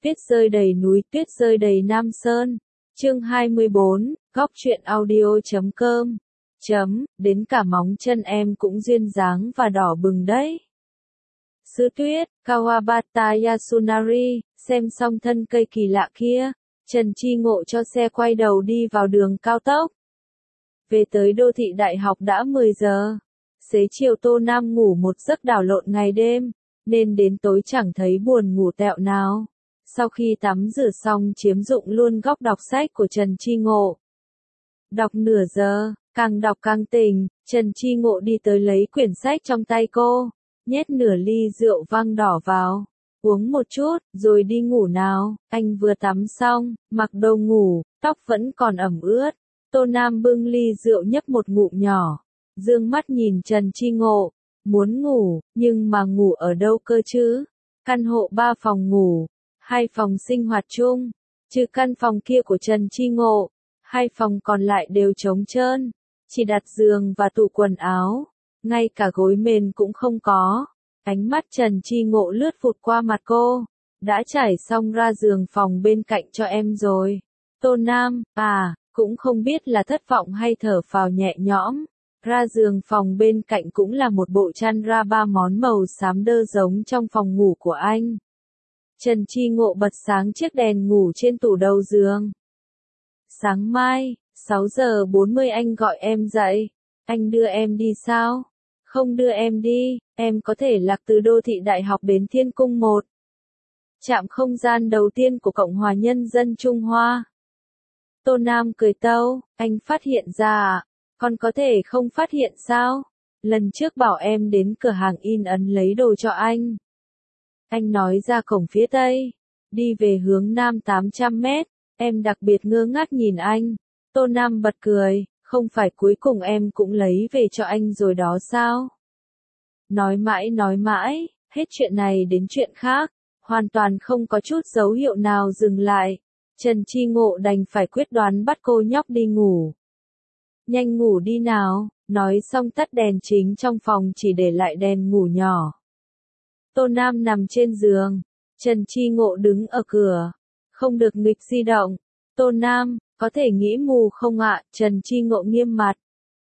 Tuyết rơi đầy núi, tuyết rơi đầy Nam Sơn. Chương 24, góc truyện audio.com. Đến cả móng chân em cũng duyên dáng và đỏ bừng đấy. Sứ tuyết, Kawabata Yasunari, xem xong thân cây kỳ lạ kia, Trần Chi Ngộ cho xe quay đầu đi vào đường cao tốc. Về tới đô thị đại học đã 10 giờ. Xế chiều Tô Nam ngủ một giấc đảo lộn ngày đêm, nên đến tối chẳng thấy buồn ngủ tẹo nào. Sau khi tắm rửa xong chiếm dụng luôn góc đọc sách của Trần Chi Ngộ. Đọc nửa giờ, càng đọc càng tỉnh, Trần Chi Ngộ đi tới lấy quyển sách trong tay cô, nhét nửa ly rượu vang đỏ vào, uống một chút, rồi đi ngủ nào. Anh vừa tắm xong, mặc đồ ngủ, tóc vẫn còn ẩm ướt. Tô Nam bưng ly rượu nhấp một ngụm nhỏ, dương mắt nhìn Trần Chi Ngộ, muốn ngủ, nhưng mà ngủ ở đâu cơ chứ? Căn hộ 3 phòng ngủ, 2 phòng sinh hoạt chung, trừ căn phòng kia của Trần Chi Ngộ, 2 phòng còn lại đều trống trơn, chỉ đặt giường và tủ quần áo, ngay cả gối mền cũng không có. Ánh mắt Trần Chi Ngộ lướt vụt qua mặt cô, đã trải xong ra giường phòng bên cạnh cho em rồi. Tô Nam, cũng không biết là thất vọng hay thở phào nhẹ nhõm. Ra giường phòng bên cạnh cũng là một bộ chăn ra 3 món màu xám đơ giống trong phòng ngủ của anh. Trần Chi Ngộ bật sáng chiếc đèn ngủ trên tủ đầu giường. Sáng mai, 6 giờ 40 anh gọi em dậy. Anh đưa em đi sao? Không đưa em đi, em có thể lạc từ đô thị đại học đến Thiên Cung 1. Trạm không gian đầu tiên của Cộng hòa Nhân dân Trung Hoa. Tô Nam cười tâu, anh phát hiện ra à? Còn có thể không phát hiện sao? Lần trước bảo em đến cửa hàng in ấn lấy đồ cho anh. Anh nói ra cổng phía tây, đi về hướng nam 800 mét, em đặc biệt ngơ ngác nhìn anh. Tô Nam bật cười, không phải cuối cùng em cũng lấy về cho anh rồi đó sao? Nói mãi, hết chuyện này đến chuyện khác, hoàn toàn không có chút dấu hiệu nào dừng lại. Trần Chi Ngộ đành phải quyết đoán bắt cô nhóc đi ngủ. Nhanh ngủ đi nào, nói xong tắt đèn chính trong phòng chỉ để lại đèn ngủ nhỏ. Tô Nam nằm trên giường, Trần Chi Ngộ đứng ở cửa, không được nghịch di động. Tô Nam, có thể nghĩ mù không ạ? Trần Chi Ngộ nghiêm mặt.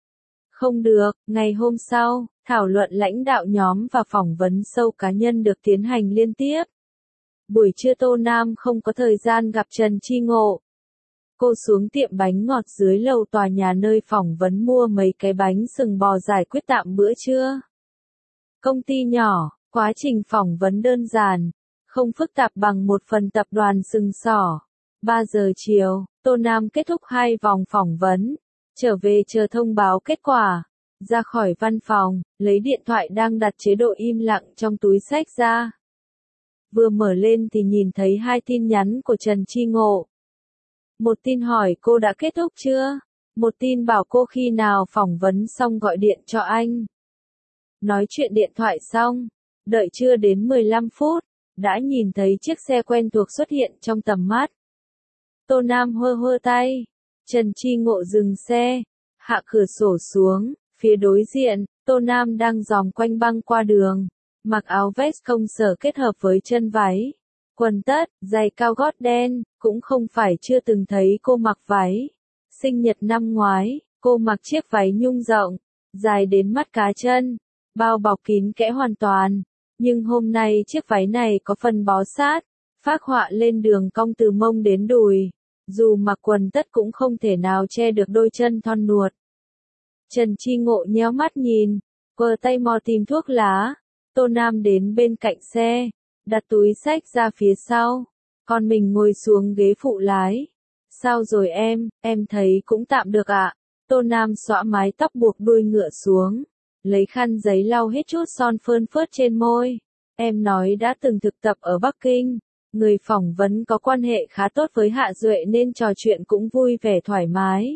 Không được, ngày hôm sau, thảo luận lãnh đạo nhóm và phỏng vấn sâu cá nhân được tiến hành liên tiếp. Buổi trưa Tô Nam không có thời gian gặp Trần Chi Ngộ. Cô xuống tiệm bánh ngọt dưới lầu tòa nhà nơi phỏng vấn mua mấy cái bánh sừng bò giải quyết tạm bữa trưa. Công ty nhỏ, quá trình phỏng vấn đơn giản, không phức tạp bằng một phần tập đoàn sừng sỏ. 3 giờ chiều, Tô Nam kết thúc 2 vòng phỏng vấn, trở về chờ thông báo kết quả. Ra khỏi văn phòng, lấy điện thoại đang đặt chế độ im lặng trong túi xách ra. Vừa mở lên thì nhìn thấy 2 tin nhắn của Trần Chi Ngộ. Một tin hỏi cô đã kết thúc chưa? Một tin bảo cô khi nào phỏng vấn xong gọi điện cho anh. Nói chuyện điện thoại xong, đợi chưa đến 15 phút, đã nhìn thấy chiếc xe quen thuộc xuất hiện trong tầm mắt. Tô Nam hơ tay, Trần Chi Ngộ dừng xe, hạ cửa sổ xuống, phía đối diện, Tô Nam đang dòm quanh băng qua đường, mặc áo vest công sở kết hợp với chân váy, quần tất, giày cao gót đen, cũng không phải chưa từng thấy cô mặc váy. Sinh nhật năm ngoái, cô mặc chiếc váy nhung rộng, dài đến mắt cá chân, bao bọc kín kẽ hoàn toàn, nhưng hôm nay chiếc váy này có phần bó sát, phác họa lên đường cong từ mông đến đùi, dù mặc quần tất cũng không thể nào che được đôi chân thon nuột. Trần Chi Ngộ nhéo mắt nhìn, quờ tay mò tìm thuốc lá. Tô Nam đến bên cạnh xe, đặt túi xách ra phía sau, còn mình ngồi xuống ghế phụ lái. Sao rồi em thấy cũng tạm được ạ. Tô Nam xõa mái tóc buộc đuôi ngựa xuống, lấy khăn giấy lau hết chút son phơn phớt trên môi. Em nói đã từng thực tập ở Bắc Kinh, người phỏng vấn có quan hệ khá tốt với Hạ Duệ nên trò chuyện cũng vui vẻ thoải mái.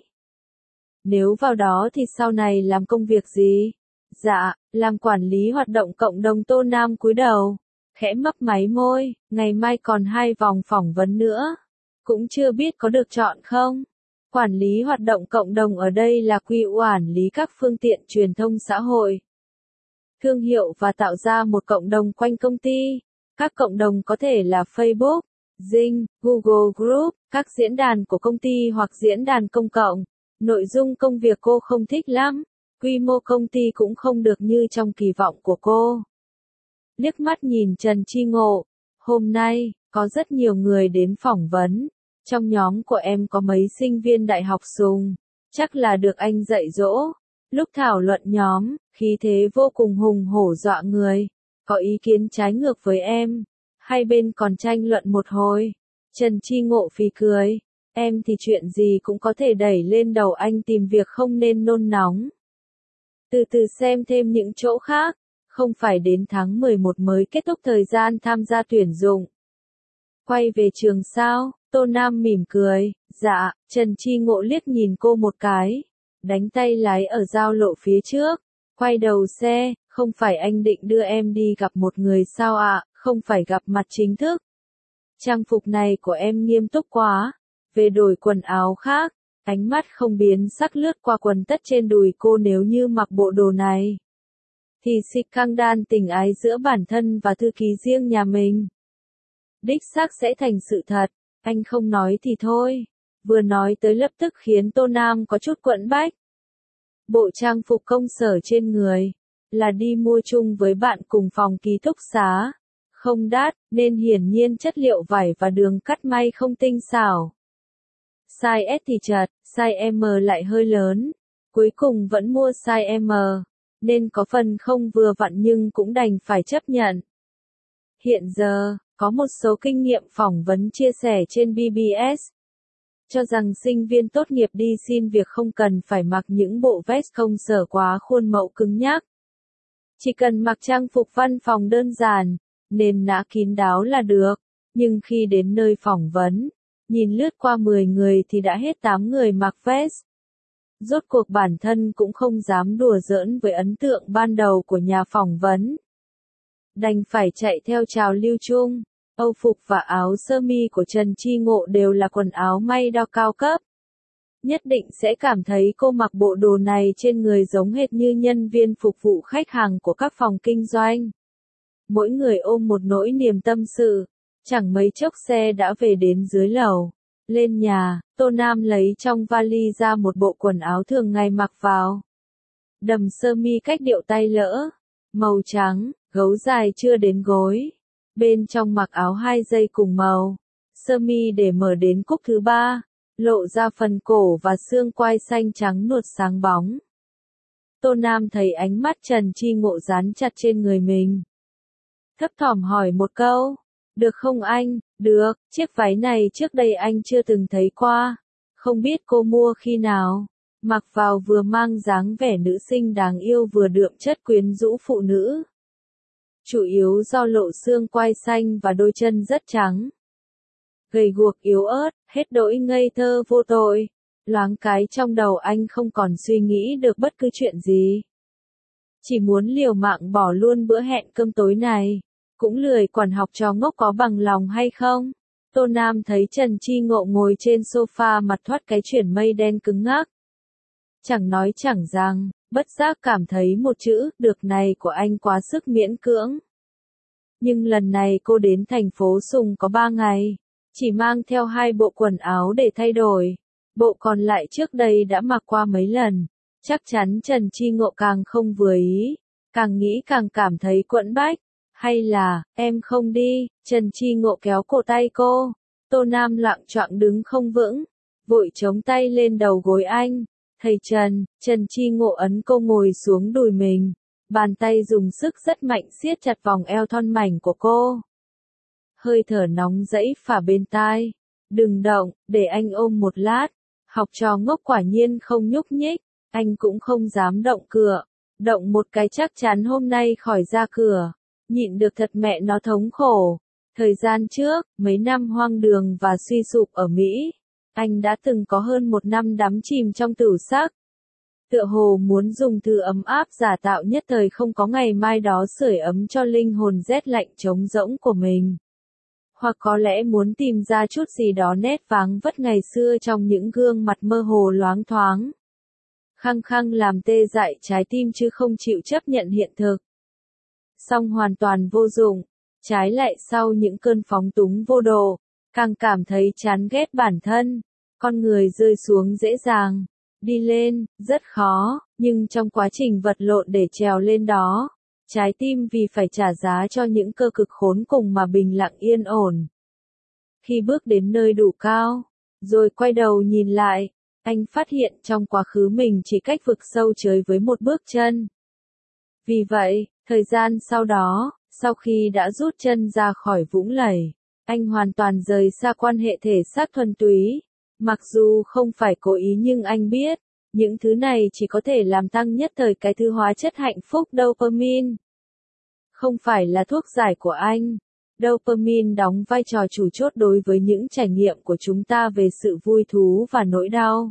Nếu vào đó thì sau này làm công việc gì? Dạ, làm quản lý hoạt động cộng đồng. Tô Nam cúi đầu, khẽ mấp máy môi, ngày mai còn 2 vòng phỏng vấn nữa. Cũng chưa biết có được chọn không? Quản lý hoạt động cộng đồng ở đây là quản lý các phương tiện truyền thông xã hội, thương hiệu và tạo ra một cộng đồng quanh công ty. Các cộng đồng có thể là Facebook, Zing, Google Group, các diễn đàn của công ty hoặc diễn đàn công cộng. Nội dung công việc cô không thích lắm. Quy mô công ty cũng không được như trong kỳ vọng của cô. Liếc mắt nhìn Trần Chi Ngộ. Hôm nay, có rất nhiều người đến phỏng vấn. Trong nhóm của em có mấy sinh viên đại học sùng. Chắc là được anh dạy dỗ. Lúc thảo luận nhóm, khí thế vô cùng hùng hổ dọa người. Có ý kiến trái ngược với em. Hai bên còn tranh luận một hồi. Trần Chi Ngộ phì cười. Em thì chuyện gì cũng có thể đẩy lên đầu anh, tìm việc không nên nôn nóng. Từ từ xem thêm những chỗ khác. Không phải đến tháng 11 mới kết thúc thời gian tham gia tuyển dụng. Quay về trường sao? Tô Nam mỉm cười. Dạ. Trần Chi Ngộ liếc nhìn cô một cái. Đánh tay lái ở giao lộ phía trước. Quay đầu xe. Không phải anh định đưa em đi gặp một người sao ạ? Không phải gặp mặt chính thức. Trang phục này của em nghiêm túc quá. Về đổi quần áo khác. Ánh mắt không biến sắc lướt qua quần tất trên đùi cô, nếu như mặc bộ đồ này thì scandal tình ái giữa bản thân và thư ký riêng nhà mình đích xác sẽ thành sự thật. Anh không nói thì thôi. Vừa nói tới lập tức khiến Tô Nam có chút quẫn bách. Bộ trang phục công sở trên người là đi mua chung với bạn cùng phòng ký túc xá. Không đắt, nên hiển nhiên chất liệu vải và đường cắt may không tinh xảo. Size S thì chật, size M lại hơi lớn. Cuối cùng vẫn mua size M, nên có phần không vừa vặn nhưng cũng đành phải chấp nhận. Hiện giờ, có một số kinh nghiệm phỏng vấn chia sẻ trên BBS. Cho rằng sinh viên tốt nghiệp đi xin việc không cần phải mặc những bộ vest công sở quá khuôn mẫu cứng nhắc. Chỉ cần mặc trang phục văn phòng đơn giản, nền nã kín đáo là được. Nhưng khi đến nơi phỏng vấn, nhìn lướt qua 10 người thì đã hết 8 người mặc vest. Rốt cuộc bản thân cũng không dám đùa giỡn với ấn tượng ban đầu của nhà phỏng vấn. Đành phải chạy theo trào lưu chung. Âu phục và áo sơ mi của Trần Chi Ngộ đều là quần áo may đo cao cấp. Nhất định sẽ cảm thấy cô mặc bộ đồ này trên người giống hệt như nhân viên phục vụ khách hàng của các phòng kinh doanh. Mỗi người ôm một nỗi niềm tâm sự. Chẳng mấy chốc xe đã về đến dưới lầu. Lên nhà, Tô Nam lấy trong vali ra một bộ quần áo thường ngày mặc vào. Đầm sơ mi cách điệu tay lỡ. Màu trắng, gấu dài chưa đến gối. Bên trong mặc áo 2 dây cùng màu. Sơ mi để mở đến cúc thứ 3. Lộ ra phần cổ và xương quai xanh trắng nuột sáng bóng. Tô Nam thấy ánh mắt Trần Chi Ngộ dán chặt trên người mình. Thấp thỏm hỏi một câu. Được không anh? Được, chiếc váy này trước đây anh chưa từng thấy qua. Không biết cô mua khi nào. Mặc vào vừa mang dáng vẻ nữ sinh đáng yêu vừa đượm chất quyến rũ phụ nữ. Chủ yếu do lộ xương quai xanh và đôi chân rất trắng. Gầy guộc yếu ớt, hết đỗi ngây thơ vô tội. Loáng cái trong đầu anh không còn suy nghĩ được bất cứ chuyện gì. Chỉ muốn liều mạng bỏ luôn bữa hẹn cơm tối này. Cũng lười quản học trò ngốc có bằng lòng hay không. Tô Nam thấy Trần Chi Ngộ ngồi trên sofa mặt thoát cái chuyển mây đen cứng ngắc. Chẳng nói chẳng rằng, bất giác cảm thấy một chữ được này của anh quá sức miễn cưỡng. Nhưng lần này cô đến thành phố Sùng có 3 ngày. Chỉ mang theo 2 bộ quần áo để thay đổi. Bộ còn lại trước đây đã mặc qua mấy lần. Chắc chắn Trần Chi Ngộ càng không vừa ý. Càng nghĩ càng cảm thấy quẫn bách. Hay là, em không đi, Trần Chi Ngộ kéo cổ tay cô. Tô Nam loạng choạng đứng không vững. Vội chống tay lên đầu gối anh. Thầy Trần, Trần Chi Ngộ ấn cô ngồi xuống đùi mình. Bàn tay dùng sức rất mạnh siết chặt vòng eo thon mảnh của cô. Hơi thở nóng rẫy phả bên tai. Đừng động, để anh ôm một lát. Học trò ngốc quả nhiên không nhúc nhích. Anh cũng không dám động cửa. Động một cái chắc chắn hôm nay khỏi ra cửa. Nhịn được thật mẹ nó thống khổ. Thời gian trước, mấy năm hoang đường và suy sụp ở Mỹ, anh đã từng có hơn 1 năm đắm chìm trong tửu sắc. Tựa hồ muốn dùng thứ ấm áp giả tạo nhất thời không có ngày mai đó sưởi ấm cho linh hồn rét lạnh trống rỗng của mình. Hoặc có lẽ muốn tìm ra chút gì đó nét váng vất ngày xưa trong những gương mặt mơ hồ loáng thoáng. Khăng khăng làm tê dại trái tim chứ không chịu chấp nhận hiện thực. Song hoàn toàn vô dụng. Trái lại sau những cơn phóng túng vô độ, càng cảm thấy chán ghét bản thân. Con người rơi xuống dễ dàng, đi lên, rất khó, nhưng trong quá trình vật lộn để trèo lên đó, trái tim vì phải trả giá cho những cơ cực khốn cùng mà bình lặng yên ổn. Khi bước đến nơi đủ cao, rồi quay đầu nhìn lại, anh phát hiện trong quá khứ mình chỉ cách vực sâu trời với một bước chân. Vì vậy, thời gian sau đó, sau khi đã rút chân ra khỏi vũng lầy, anh hoàn toàn rời xa quan hệ thể xác thuần túy. Mặc dù không phải cố ý nhưng anh biết, những thứ này chỉ có thể làm tăng nhất thời cái thứ hóa chất hạnh phúc dopamine. Không phải là thuốc giải của anh. Dopamine đóng vai trò chủ chốt đối với những trải nghiệm của chúng ta về sự vui thú và nỗi đau.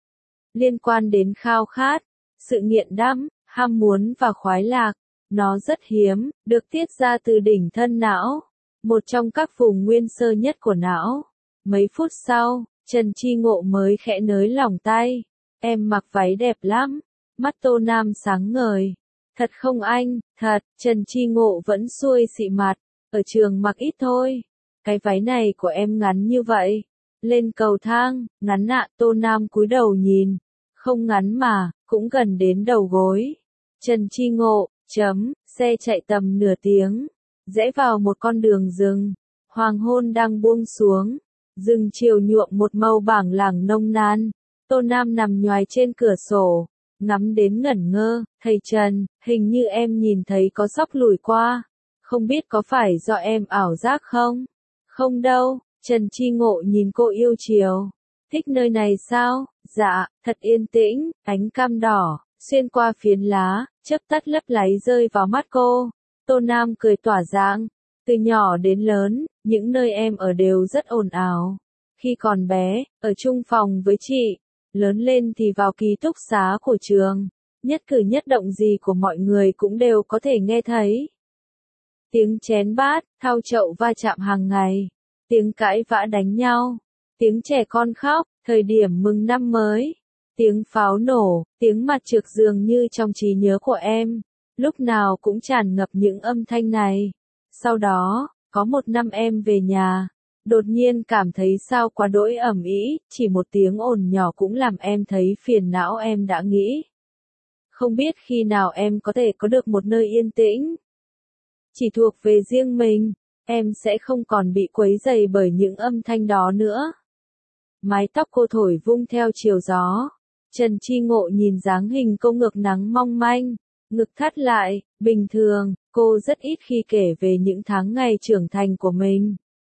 Liên quan đến khao khát, sự nghiện đắm, ham muốn và khoái lạc, nó rất hiếm, được tiết ra từ đỉnh thân não, một trong các vùng nguyên sơ nhất của não. Mấy phút sau, Trần Chi Ngộ mới khẽ nới lỏng tay. Em mặc váy đẹp lắm. Mắt Tô Nam sáng ngời. Thật không anh? Thật. Trần Chi Ngộ vẫn xuôi xị mặt. Ở trường mặc ít thôi. Cái váy này của em ngắn như vậy. Lên cầu thang, ngắn ạ. Tô Nam cúi đầu nhìn. Không ngắn mà, cũng gần đến đầu gối. Trần Chi Ngộ, xe chạy tầm nửa tiếng. Rẽ vào một con đường rừng. Hoàng hôn đang buông xuống. Rừng chiều nhuộm một màu bảng làng nông nàn. Tô Nam nằm nhoài trên cửa sổ, ngắm đến ngẩn ngơ. Thầy Trần, hình như em nhìn thấy có sóc lùi qua. Không biết có phải do em ảo giác không? Không đâu. Trần Chi Ngộ nhìn cô yêu chiều. Thích nơi này sao? Dạ, thật yên tĩnh. Ánh cam đỏ, xuyên qua phiến lá, chớp tắt lấp láy rơi vào mắt cô. Tô Nam cười tỏa sáng. Từ nhỏ đến lớn, những nơi em ở đều rất ồn ào. Khi còn bé, ở chung phòng với chị. Lớn lên thì vào ký túc xá của trường. Nhất cử nhất động gì của mọi người cũng đều có thể nghe thấy. Tiếng chén bát, thau chậu va chạm hàng ngày. Tiếng cãi vã đánh nhau. Tiếng trẻ con khóc, thời điểm mừng năm mới. Tiếng pháo nổ, tiếng mặt trược dường như trong trí nhớ của em. Lúc nào cũng tràn ngập những âm thanh này. Sau đó, có một năm em về nhà. Đột nhiên cảm thấy sao quá đỗi ầm ĩ, chỉ một tiếng ồn nhỏ cũng làm em thấy phiền não. Em đã nghĩ, không biết khi nào em có thể có được một nơi yên tĩnh, chỉ thuộc về riêng mình, em sẽ không còn bị quấy rầy bởi những âm thanh đó nữa. Mái tóc cô thổi vung theo chiều gió. Trần Chi Ngộ nhìn dáng hình cô ngược nắng mong manh, ngực thắt lại. Bình thường, cô rất ít khi kể về những tháng ngày trưởng thành của mình.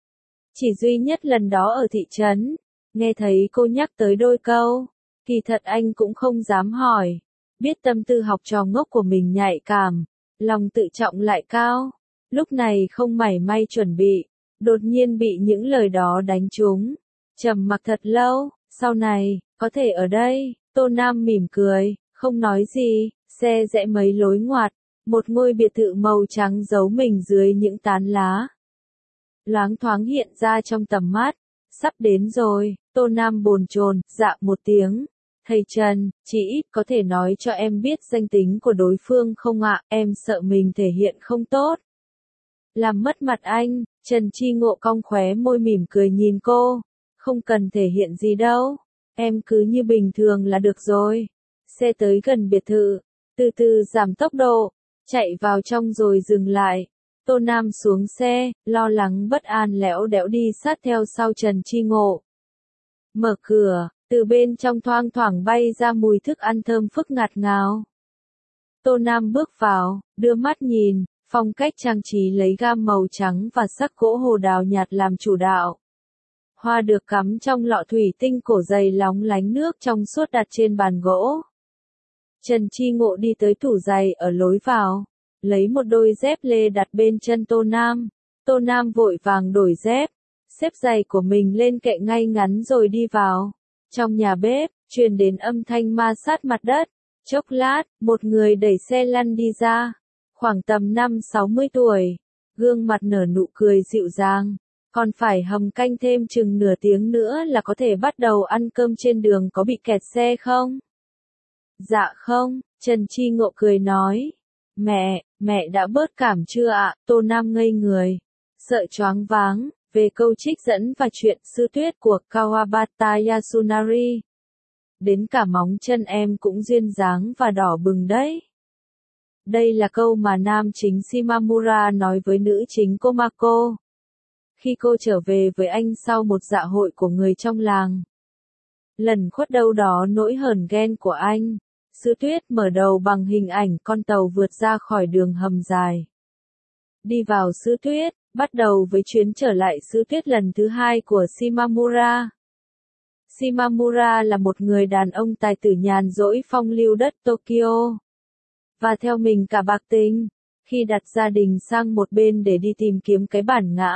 Chỉ duy nhất lần đó ở thị trấn, nghe thấy cô nhắc tới đôi câu. Kỳ thật anh cũng không dám hỏi. Biết tâm tư học trò ngốc của mình nhạy cảm, lòng tự trọng lại cao. Lúc này không mảy may chuẩn bị, đột nhiên bị những lời đó đánh trúng. Trầm mặc thật lâu, sau này, có thể ở đây. Tô Nam mỉm cười, không nói gì. Xe rẽ mấy lối ngoặt, một ngôi biệt thự màu trắng giấu mình dưới những tán lá. Loáng thoáng hiện ra trong tầm mắt. Sắp đến rồi. Tô Nam bồn chồn, dạ một tiếng. Thầy Trần, chỉ ít có thể nói cho em biết danh tính của đối phương không ạ? Em sợ mình thể hiện không tốt. Làm mất mặt anh. Trần Chi Ngộ cong khóe môi mỉm cười nhìn cô. Không cần thể hiện gì đâu. Em cứ như bình thường là được rồi. Xe tới gần biệt thự. Từ từ giảm tốc độ. Chạy vào trong rồi dừng lại. Tô Nam xuống xe, lo lắng bất an lẽo đẽo đi sát theo sau Trần Chi Ngộ. Mở cửa, từ bên trong thoang thoảng bay ra mùi thức ăn thơm phức ngạt ngào. Tô Nam bước vào, đưa mắt nhìn, phong cách trang trí lấy gam màu trắng và sắc gỗ hồ đào nhạt làm chủ đạo. Hoa được cắm trong lọ thủy tinh cổ dày lóng lánh nước trong suốt đặt trên bàn gỗ. Trần Chi Ngộ đi tới tủ giày ở lối vào, lấy một đôi dép lê đặt bên chân Tô Nam. Tô Nam vội vàng đổi dép, xếp giày của mình lên kệ ngay ngắn rồi đi vào. Trong nhà bếp, truyền đến âm thanh ma sát mặt đất. Chốc lát, một người đẩy xe lăn đi ra. Khoảng tầm 50-60 tuổi. Gương mặt nở nụ cười dịu dàng. Còn phải hầm canh thêm chừng nửa tiếng nữa là có thể bắt đầu ăn cơm. Trên đường có bị kẹt xe không? Dạ không, Trần Chi Ngộ cười nói. Mẹ đã bớt cảm chưa ạ? Tô Nam ngây người. Sợ choáng váng, Về câu trích dẫn và chuyện sư tuyết của Kawabata Yasunari. Đến cả móng chân em cũng duyên dáng và đỏ bừng đấy. Đây là câu mà nam chính Shimamura nói với nữ chính Komako. Khi cô trở về với anh sau một dạ hội của người trong làng. Lần khuất đâu đó nỗi hờn ghen của anh. Sư tuyết mở đầu bằng hình ảnh con tàu vượt ra khỏi đường hầm dài. Đi vào sư tuyết, bắt đầu với chuyến trở lại sư tuyết lần thứ 2 của Shimamura. Shimamura là một người đàn ông tài tử nhàn rỗi phong lưu đất Tokyo. Và theo mình cả bạc tình, khi đặt gia đình sang một bên để đi tìm kiếm cái bản ngã.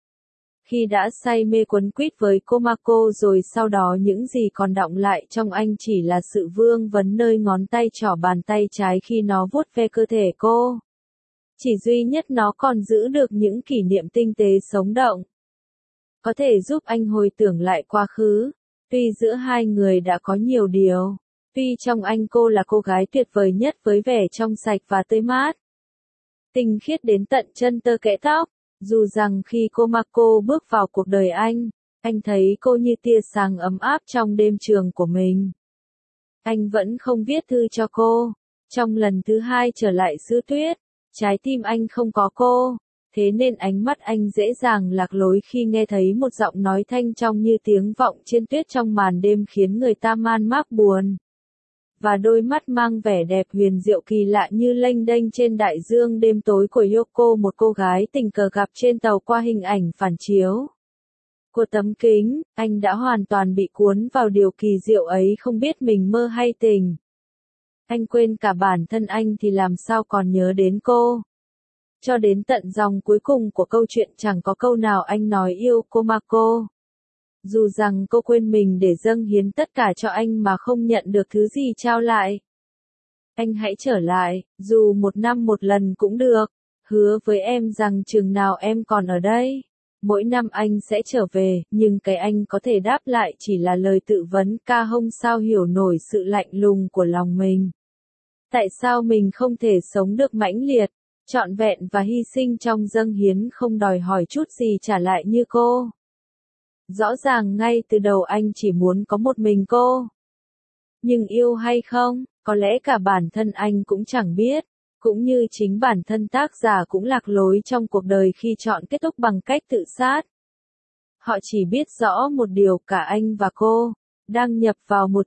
Khi đã say mê quấn quýt với Komako rồi sau đó những gì còn đọng lại trong anh chỉ là sự vương vấn nơi ngón tay trỏ bàn tay trái khi nó vuốt ve cơ thể cô. Chỉ duy nhất nó còn giữ được những kỷ niệm tinh tế sống động. Có thể giúp anh hồi tưởng lại quá khứ, tuy giữa hai người đã có nhiều điều. Tuy trong anh cô là cô gái tuyệt vời nhất với vẻ trong sạch và tươi mát. Tinh khiết đến tận chân tơ kẽ tóc. Dù rằng khi Komako bước vào cuộc đời anh thấy cô như tia sáng ấm áp trong đêm trường của mình. Anh vẫn không viết thư cho cô. Trong lần thứ 2 trở lại xứ tuyết, trái tim anh không có cô. Thế nên ánh mắt anh dễ dàng lạc lối khi nghe thấy một giọng nói thanh trong như tiếng vọng trên tuyết trong màn đêm khiến người ta man mác buồn. Và đôi mắt mang vẻ đẹp huyền diệu kỳ lạ như lênh đênh trên đại dương đêm tối của Yoko, một cô gái tình cờ gặp trên tàu qua hình ảnh phản chiếu của tấm kính, anh đã hoàn toàn bị cuốn vào điều kỳ diệu ấy, không biết mình mơ hay tình. Anh quên cả bản thân anh thì làm sao còn nhớ đến cô. Cho đến tận dòng cuối cùng của câu chuyện chẳng có câu nào anh nói yêu Komako. Dù rằng cô quên mình để dâng hiến tất cả cho anh mà không nhận được thứ gì trao lại. Anh hãy trở lại, dù 1 năm một lần cũng được. Hứa với em rằng chừng nào em còn ở đây, mỗi năm anh sẽ trở về, nhưng cái anh có thể đáp lại chỉ là lời tự vấn ca không sao hiểu nổi sự lạnh lùng của lòng mình. Tại sao mình không thể sống được mãnh liệt, trọn vẹn và hy sinh trong dâng hiến, không đòi hỏi chút gì trả lại như cô? Rõ ràng ngay từ đầu anh chỉ muốn có một mình cô. Nhưng yêu hay không, có lẽ cả bản thân anh cũng chẳng biết, cũng như chính bản thân tác giả cũng lạc lối trong cuộc đời khi chọn kết thúc bằng cách tự sát. Họ chỉ biết rõ một điều, cả anh và cô đang nhập vào một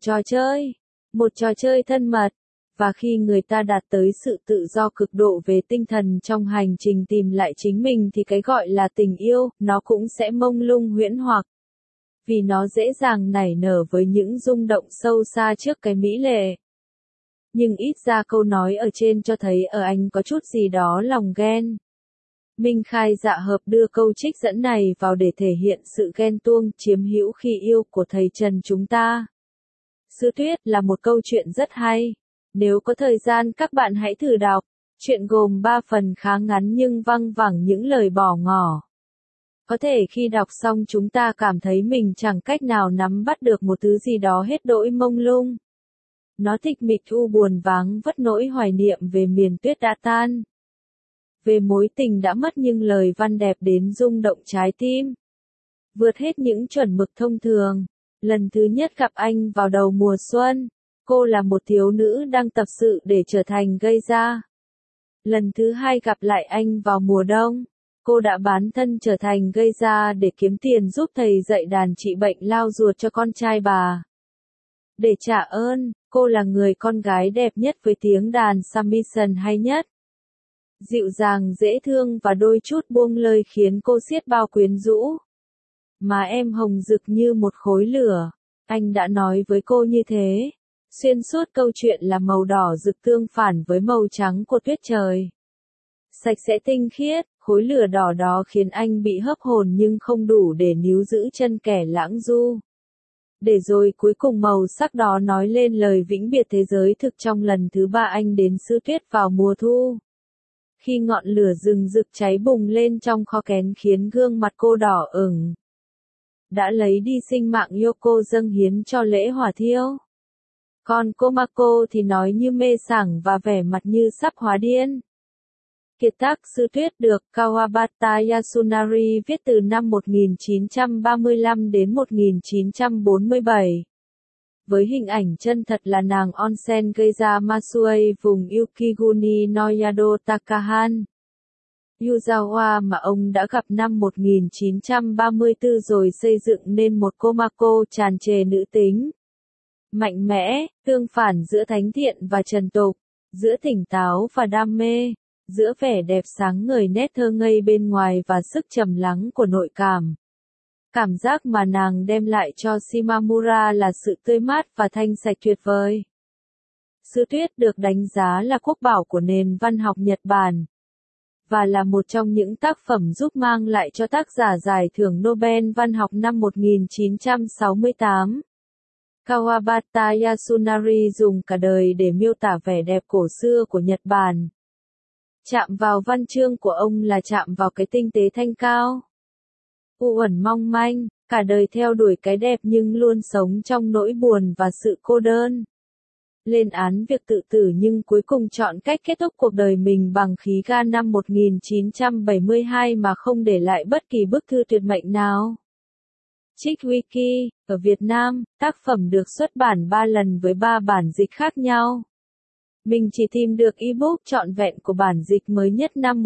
trò chơi thân mật, và khi người ta đạt tới sự tự do cực độ về tinh thần trong hành trình tìm lại chính mình thì cái gọi là tình yêu, nó cũng sẽ mông lung huyễn hoặc. Vì nó dễ dàng nảy nở với những rung động sâu xa trước cái mỹ lệ. Nhưng ít ra câu nói ở trên cho thấy ở anh có chút gì đó lòng ghen. Minh Khai dạ hợp đưa câu trích dẫn này vào để thể hiện sự ghen tuông chiếm hữu khi yêu của thầy Trần chúng ta. Sứ Tuyết là một câu chuyện rất hay. Nếu có thời gian các bạn hãy thử đọc. Chuyện gồm 3 phần khá ngắn nhưng văng vẳng những lời bỏ ngỏ. Có thể khi đọc xong chúng ta cảm thấy mình chẳng cách nào nắm bắt được một thứ gì đó hết đỗi mông lung. Nó tịch mịch u buồn váng vất nỗi hoài niệm về miền tuyết đã tan. Về mối tình đã mất nhưng lời văn đẹp đến rung động trái tim. Vượt hết những chuẩn mực thông thường. Lần thứ nhất gặp anh vào đầu mùa xuân, cô là một thiếu nữ đang tập sự để trở thành gây ra. Lần thứ 2 gặp lại anh vào mùa đông, cô đã bán thân trở thành gây ra để kiếm tiền giúp thầy dạy đàn trị bệnh lao ruột cho con trai bà. Để trả ơn, cô là người con gái đẹp nhất với tiếng đàn samisen hay nhất. Dịu dàng dễ thương và đôi chút buông lời khiến cô xiết bao quyến rũ. Mà em hồng rực như một khối lửa, anh đã nói với cô như thế. Xuyên suốt câu chuyện là màu đỏ rực tương phản với màu trắng của tuyết trời. Sạch sẽ tinh khiết, khối lửa đỏ đó khiến anh bị hấp hồn nhưng không đủ để níu giữ chân kẻ lãng du. Để rồi cuối cùng màu sắc đó nói lên lời vĩnh biệt thế giới thực trong lần thứ 3 anh đến xứ tuyết vào mùa thu. Khi ngọn lửa rừng rực cháy bùng lên trong kho kén khiến gương mặt cô đỏ ửng. Đã lấy đi sinh mạng Yoko dâng hiến cho lễ hỏa thiêu. Còn Komako thì nói như mê sảng và vẻ mặt như sắp hóa điên. Kiệt tác Sư Tuyết được Kawabata Yasunari viết từ năm 1935 đến 1947. Với hình ảnh chân thật là nàng onsen Geiza Masuei vùng Yukiguni no Yado Takahan, Yuzawa mà ông đã gặp năm 1934 rồi xây dựng nên một Komako tràn trề nữ tính, mạnh mẽ, tương phản giữa thánh thiện và trần tục, giữa tỉnh táo và đam mê, giữa vẻ đẹp sáng ngời nét thơ ngây bên ngoài và sức trầm lắng của nội cảm. Cảm giác mà nàng đem lại cho Shimamura là sự tươi mát và thanh sạch tuyệt vời. Sư Tuyết được đánh giá là quốc bảo của nền văn học Nhật Bản, và là một trong những tác phẩm giúp mang lại cho tác giả giải thưởng Nobel văn học năm 1968. Kawabata Yasunari dùng cả đời để miêu tả vẻ đẹp cổ xưa của Nhật Bản. Chạm vào văn chương của ông là chạm vào cái tinh tế thanh cao, u uẩn mong manh, cả đời theo đuổi cái đẹp nhưng luôn sống trong nỗi buồn và sự cô đơn. Lên án việc tự tử nhưng cuối cùng chọn cách kết thúc cuộc đời mình bằng khí ga năm 1972 mà không để lại bất kỳ bức thư tuyệt mệnh nào. Trích Wiki, ở Việt Nam, tác phẩm được xuất bản 3 lần với 3 bản dịch khác nhau. Mình chỉ tìm được ebook trọn vẹn của bản dịch mới nhất năm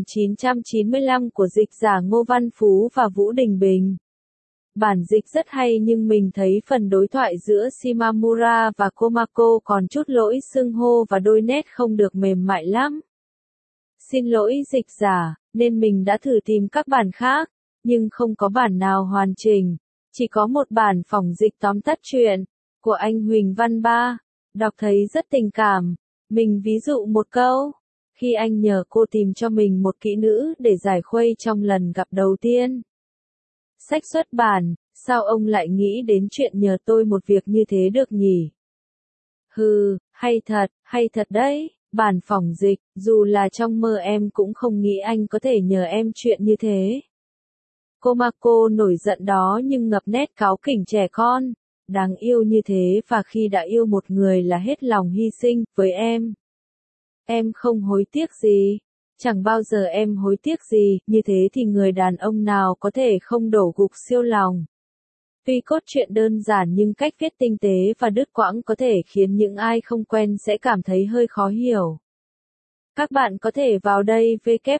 1995 của dịch giả Ngô Văn Phú và Vũ Đình Bình. Bản dịch rất hay nhưng mình thấy phần đối thoại giữa Shimamura và Komako còn chút lỗi xưng hô và đôi nét không được mềm mại lắm. Xin lỗi dịch giả, nên mình đã thử tìm các bản khác, nhưng không có bản nào hoàn chỉnh. Chỉ có một bản phỏng dịch tóm tắt truyện của anh Huỳnh Văn Ba, đọc thấy rất tình cảm. Mình ví dụ một câu, khi anh nhờ cô tìm cho mình một kỹ nữ để giải khuây trong lần gặp đầu tiên. Sách xuất bản, sao ông lại nghĩ đến chuyện nhờ tôi một việc như thế được nhỉ? Hừ, hay thật đấy, bản phỏng dịch, dù là trong mơ em cũng không nghĩ anh có thể nhờ em chuyện như thế. Komako nổi giận đó nhưng ngập nét cáu kỉnh trẻ con, đáng yêu như thế và khi đã yêu một người là hết lòng hy sinh, với em. Em không hối tiếc gì, chẳng bao giờ em hối tiếc gì, như thế thì người đàn ông nào có thể không đổ gục siêu lòng. Tuy cốt truyện đơn giản nhưng cách viết tinh tế và đứt quãng có thể khiến những ai không quen sẽ cảm thấy hơi khó hiểu. Các bạn có thể vào đây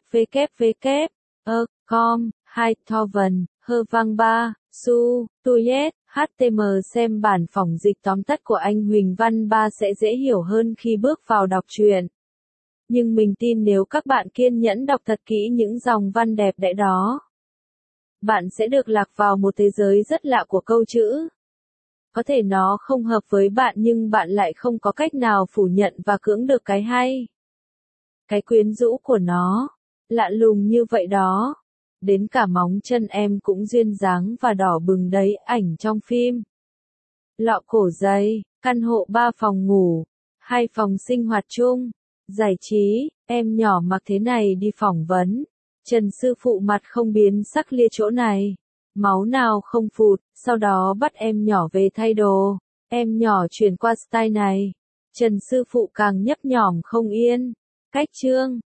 www.com, Thoven, Vang Ba, Su, Tuyet, HTM xem bản phỏng dịch tóm tắt của anh Huỳnh Văn Ba sẽ dễ hiểu hơn khi bước vào đọc truyện. Nhưng mình tin nếu các bạn kiên nhẫn đọc thật kỹ những dòng văn đẹp đẽ đó, bạn sẽ được lạc vào một thế giới rất lạ của câu chữ. Có thể nó không hợp với bạn nhưng bạn lại không có cách nào phủ nhận và cưỡng được cái hay. Cái quyến rũ của nó, lạ lùng như vậy đó. Đến cả móng chân em cũng duyên dáng và đỏ bừng đấy, ảnh trong phim. Lọ cổ dày, căn hộ 3 phòng ngủ, 2 phòng sinh hoạt chung, giải trí, em nhỏ mặc thế này đi phỏng vấn. Trần sư phụ mặt không biến sắc lia chỗ này, máu nào không phụt, sau đó bắt em nhỏ về thay đồ, em nhỏ chuyển qua style này. Trần sư phụ càng nhấp nhỏm không yên. Cách chương